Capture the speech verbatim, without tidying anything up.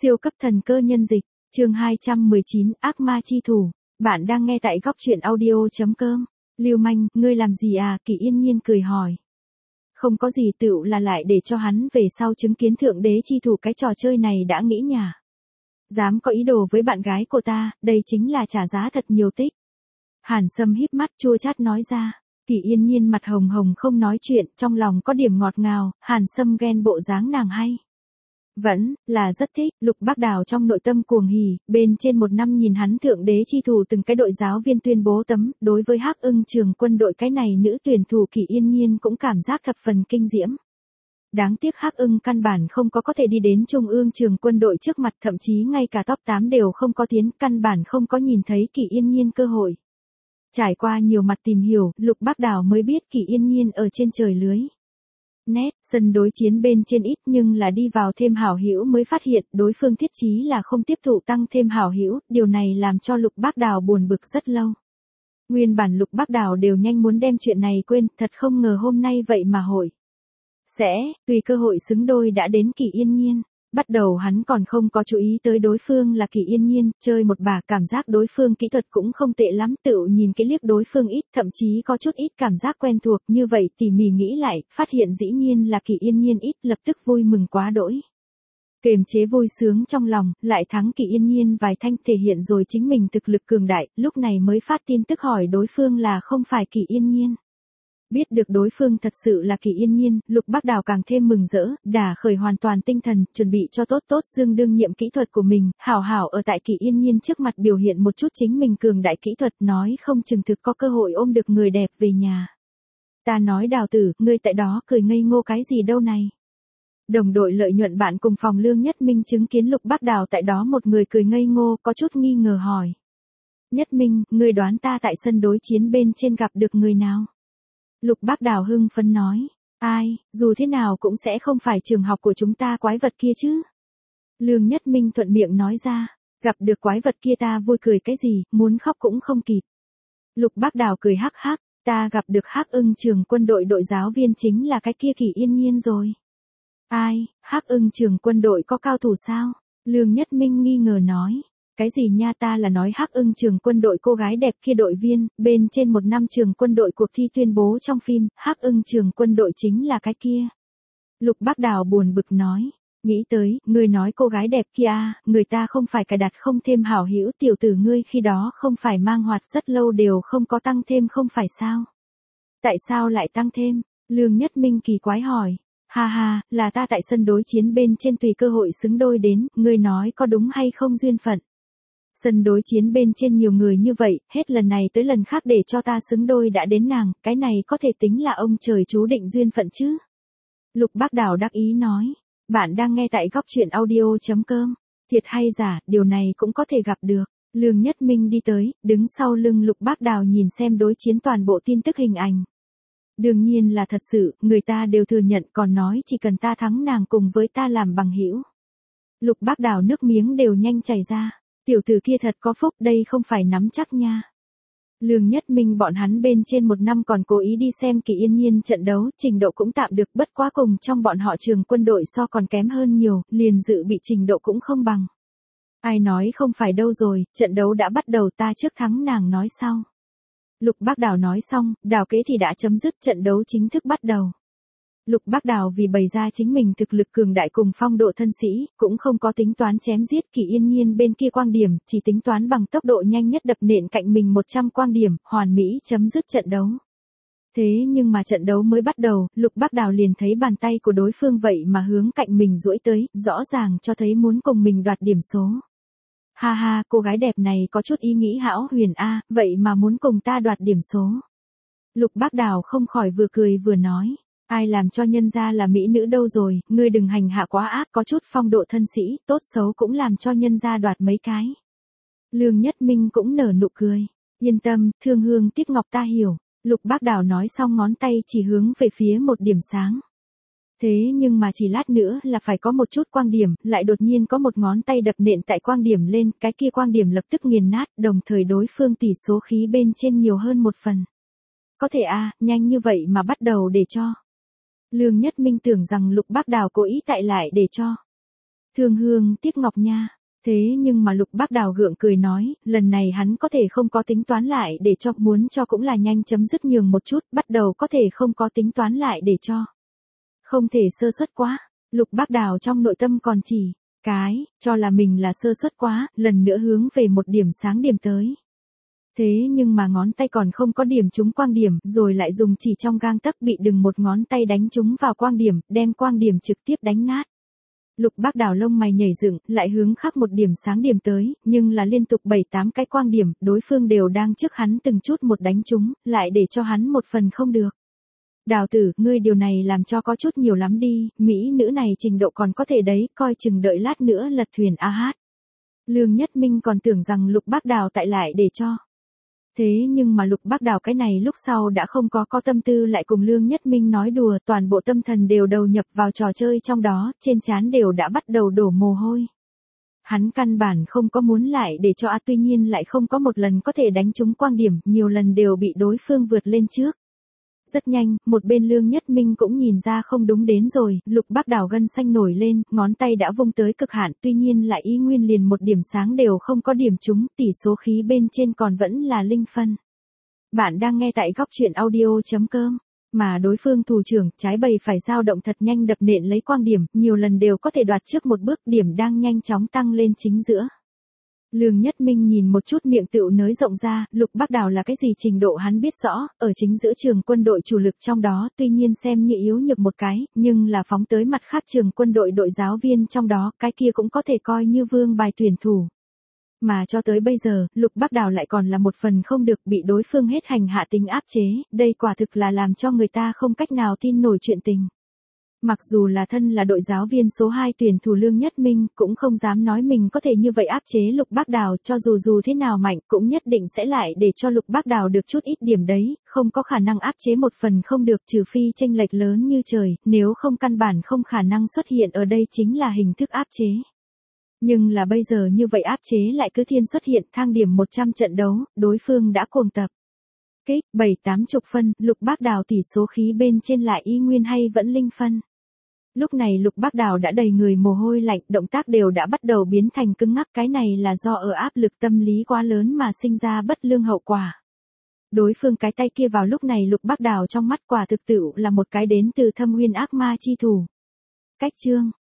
Siêu cấp thần cơ nhân dịch, chương hai trăm mười chín, ác ma chi thủ. Bạn đang nghe tại góc truyện audio.com. Lưu manh, ngươi làm gì à? Kỳ Yên Nhiên cười hỏi. Không có gì, tựu là lại để cho hắn về sau chứng kiến thượng đế chi thủ, cái trò chơi này đã nghĩ nhả. Dám có ý đồ với bạn gái của ta, đây chính là trả giá thật nhiều tích. Hàn Sâm híp mắt chua chát nói ra. Kỳ Yên Nhiên mặt hồng hồng không nói chuyện, trong lòng có điểm ngọt ngào. Hàn Sâm ghen bộ dáng nàng hay. Vẫn là rất thích. Lục Bác Đào trong nội tâm cuồng hỉ, bên trên một năm nhìn hắn thượng đế chi thủ từng cái đội giáo viên tuyên bố tấm, đối với Hắc Ưng Trường Quân đội cái này nữ tuyển thủ Kỳ Yên Nhiên cũng cảm giác thập phần kinh diễm. Đáng tiếc Hắc Ưng căn bản không có có thể đi đến Trung ương Trường Quân đội trước mặt, thậm chí ngay cả top tám đều không có tiến, căn bản không có nhìn thấy Kỳ Yên Nhiên cơ hội. Trải qua nhiều mặt tìm hiểu, Lục Bác Đào mới biết Kỳ Yên Nhiên ở trên trời lưới. Nét, sân đối chiến bên trên ít nhưng là đi vào thêm hảo hữu mới phát hiện đối phương thiết chí là không tiếp thụ tăng thêm hảo hữu, điều này làm cho Lục Bác Đào buồn bực rất lâu. Nguyên bản Lục Bác Đào đều nhanh muốn đem chuyện này quên, thật không ngờ hôm nay vậy mà hội. Sẽ, tùy cơ hội xứng đôi đã đến Kỳ Yên Nhiên. Bắt đầu hắn còn không có chú ý tới đối phương là Kỳ Yên Nhiên, chơi một bà cảm giác đối phương kỹ thuật cũng không tệ lắm, tự nhìn cái liếc đối phương ít, thậm chí có chút ít cảm giác quen thuộc, như vậy tỉ mỉ nghĩ lại, phát hiện dĩ nhiên là Kỳ Yên Nhiên ít, lập tức vui mừng quá đỗi. Kềm chế vui sướng trong lòng, lại thắng Kỳ Yên Nhiên vài thanh thể hiện rồi chính mình thực lực cường đại, lúc này mới phát tin tức hỏi đối phương là không phải Kỳ Yên Nhiên. Biết được đối phương thật sự là Kỳ Yên Nhiên, Lục Bác Đào càng thêm mừng rỡ, đả khởi hoàn toàn tinh thần, chuẩn bị cho tốt tốt dương đương nhiệm kỹ thuật của mình, hảo hảo ở tại Kỳ Yên Nhiên trước mặt biểu hiện một chút chính mình cường đại kỹ thuật, nói không chừng thực có cơ hội ôm được người đẹp về nhà. Ta nói Đào tử, ngươi tại đó cười ngây ngô cái gì đâu này. Đồng đội Lợi Nhuận bạn cùng phòng Lương Nhất Minh chứng kiến Lục Bác Đào tại đó một người cười ngây ngô, có chút nghi ngờ hỏi. Nhất Minh, ngươi đoán ta tại sân đối chiến bên trên gặp được người nào? Lục Bác Đào hưng phấn nói, ai, dù thế nào cũng sẽ không phải trường học của chúng ta quái vật kia chứ. Lương Nhất Minh thuận miệng nói ra, gặp được quái vật kia ta vui cười cái gì, muốn khóc cũng không kịp. Lục Bác Đào cười hắc hắc, ta gặp được Hắc Ưng Trường Quân đội đội giáo viên chính là cái kia Kỳ Yên Nhiên rồi. Ai, Hắc Ưng Trường Quân đội có cao thủ sao? Lương Nhất Minh nghi ngờ nói. Cái gì nha, ta là nói Hắc Ưng Trường Quân đội cô gái đẹp kia đội viên, bên trên một năm trường quân đội cuộc thi tuyên bố trong phim, Hắc Ưng Trường Quân đội chính là cái kia. Lục Bác Đào buồn bực nói, nghĩ tới, người nói cô gái đẹp kia, người ta không phải cài đặt không thêm hảo hữu, tiểu tử ngươi khi đó không phải mang hoạt rất lâu đều không có tăng thêm không phải sao? Tại sao lại tăng thêm? Lương Nhất Minh kỳ quái hỏi. Ha ha, là ta tại sân đối chiến bên trên tùy cơ hội xứng đôi đến, ngươi nói có đúng hay không duyên phận? Sân đối chiến bên trên nhiều người như vậy, hết lần này tới lần khác để cho ta xứng đôi đã đến nàng, cái này có thể tính là ông trời chú định duyên phận chứ. Lục Bác Đào đắc ý nói, bạn đang nghe tại góc truyện audio.com, thiệt hay giả, điều này cũng có thể gặp được. Lương Nhất Minh đi tới, đứng sau lưng Lục Bác Đào nhìn xem đối chiến toàn bộ tin tức hình ảnh. Đương nhiên là thật sự, người ta đều thừa nhận, còn nói chỉ cần ta thắng nàng cùng với ta làm bằng hữu. Lục Bác Đào nước miếng đều nhanh chảy ra. Tiểu tử kia thật có phúc, đây không phải nắm chắc nha. Lương Nhất Minh bọn hắn bên trên một năm còn cố ý đi xem Kỳ Yên Nhiên trận đấu, trình độ cũng tạm được, bất quá cùng trong bọn họ trường quân đội so còn kém hơn nhiều, liền dự bị trình độ cũng không bằng. Ai nói không phải đâu rồi, trận đấu đã bắt đầu, ta trước thắng nàng nói sau. Lục Bác Đào nói xong, đào kế thì đã chấm dứt, trận đấu chính thức bắt đầu. Lục Bác Đào vì bày ra chính mình thực lực cường đại cùng phong độ thân sĩ, cũng không có tính toán chém giết Kỳ Yên Nhiên bên kia quang điểm, chỉ tính toán bằng tốc độ nhanh nhất đập nện cạnh mình một trăm quang điểm, hoàn mỹ chấm dứt trận đấu. Thế nhưng mà trận đấu mới bắt đầu, Lục Bác Đào liền thấy bàn tay của đối phương vậy mà hướng cạnh mình duỗi tới, rõ ràng cho thấy muốn cùng mình đoạt điểm số. Ha ha, cô gái đẹp này có chút ý nghĩ hão huyền a, vậy mà muốn cùng ta đoạt điểm số. Lục Bác Đào không khỏi vừa cười vừa nói. Ai làm cho nhân gia là mỹ nữ đâu rồi, ngươi đừng hành hạ quá ác, có chút phong độ thân sĩ, tốt xấu cũng làm cho nhân gia đoạt mấy cái. Lương Nhất Minh cũng nở nụ cười. Yên tâm, thương hương tiếc ngọc ta hiểu. Lục Bác Đào nói xong ngón tay chỉ hướng về phía một điểm sáng. Thế nhưng mà chỉ lát nữa là phải có một chút quang điểm, lại đột nhiên có một ngón tay đập nện tại quang điểm lên, cái kia quang điểm lập tức nghiền nát, đồng thời đối phương tỷ số khí bên trên nhiều hơn một phần. Có thể a, nhanh như vậy mà bắt đầu để cho. Lương Nhất Minh tưởng rằng Lục Bác Đào cố ý tại lại để cho. Thương hương tiếc ngọc nha. Thế nhưng mà Lục Bác Đào gượng cười nói, lần này hắn có thể không có tính toán lại để cho, muốn cho cũng là nhanh chấm dứt nhường một chút, bắt đầu có thể không có tính toán lại để cho. Không thể sơ suất quá, Lục Bác Đào trong nội tâm còn chỉ, cái, cho là mình là sơ suất quá, lần nữa hướng về một điểm sáng điểm tới. Thế nhưng mà ngón tay còn không có điểm trúng quang điểm, rồi lại dùng chỉ trong gang tấc bị đừng một ngón tay đánh trúng vào quang điểm, đem quang điểm trực tiếp đánh nát. Lục Bác Đào lông mày nhảy dựng, lại hướng khắc một điểm sáng điểm tới, nhưng là liên tục bảy tám cái quang điểm, đối phương đều đang trước hắn từng chút một đánh trúng, lại để cho hắn một phần không được. Đào tử, ngươi điều này làm cho có chút nhiều lắm đi, mỹ nữ này trình độ còn có thể đấy, coi chừng đợi lát nữa lật thuyền a hát. Lương Nhất Minh còn tưởng rằng Lục Bác Đào tại lại để cho. Thế nhưng mà Lục Bác Đào cái này lúc sau đã không có có tâm tư lại cùng Lương Nhất Minh nói đùa, toàn bộ tâm thần đều đầu nhập vào trò chơi trong đó, trên trán đều đã bắt đầu đổ mồ hôi. Hắn căn bản không có muốn lại để cho a tuy nhiên lại không có một lần có thể đánh trúng quang điểm, nhiều lần đều bị đối phương vượt lên trước. Rất nhanh, một bên Lương Nhất Minh cũng nhìn ra không đúng đến rồi, Lục Bác Đào gân xanh nổi lên, ngón tay đã vung tới cực hạn, tuy nhiên lại y nguyên liền một điểm sáng đều không có điểm trúng, tỷ số khí bên trên còn vẫn là linh phân. Bạn đang nghe tại góc truyện audio chấm com, mà đối phương thủ trưởng, trái bày phải dao động thật nhanh đập nện lấy quang điểm, nhiều lần đều có thể đoạt trước một bước, điểm đang nhanh chóng tăng lên chính giữa. Lương Nhất Minh nhìn một chút miệng tựu nới rộng ra, Lục Bác Đào là cái gì trình độ hắn biết rõ, ở chính giữa trường quân đội chủ lực trong đó, tuy nhiên xem như yếu nhược một cái, nhưng là phóng tới mặt khác trường quân đội đội giáo viên trong đó, cái kia cũng có thể coi như vương bài tuyển thủ. Mà cho tới bây giờ, Lục Bác Đào lại còn là một phần không được bị đối phương hết hành hạ tính áp chế, đây quả thực là làm cho người ta không cách nào tin nổi chuyện tình. Mặc dù là thân là đội giáo viên số hai tuyển thủ Lương Nhất Minh, cũng không dám nói mình có thể như vậy áp chế Lục Bác Đào, cho dù dù thế nào mạnh, cũng nhất định sẽ lại để cho Lục Bác Đào được chút ít điểm đấy, không có khả năng áp chế một phần không được, trừ phi chênh lệch lớn như trời, nếu không căn bản không khả năng xuất hiện ở đây chính là hình thức áp chế. Nhưng là bây giờ như vậy áp chế lại cứ thiên xuất hiện, thang điểm một trăm trận đấu, đối phương đã cuồng tập. Kích, bảy tám chục phân, Lục Bác Đào tỷ số khí bên trên lại y nguyên hay vẫn linh phân. Lúc này Lục Bác Đào đã đầy người mồ hôi lạnh, động tác đều đã bắt đầu biến thành cứng ngắc, cái này là do ở áp lực tâm lý quá lớn mà sinh ra bất lương hậu quả. Đối phương cái tay kia vào lúc này Lục Bác Đào trong mắt quả thực tự là một cái đến từ thâm uyên ác ma chi thủ. Cách chương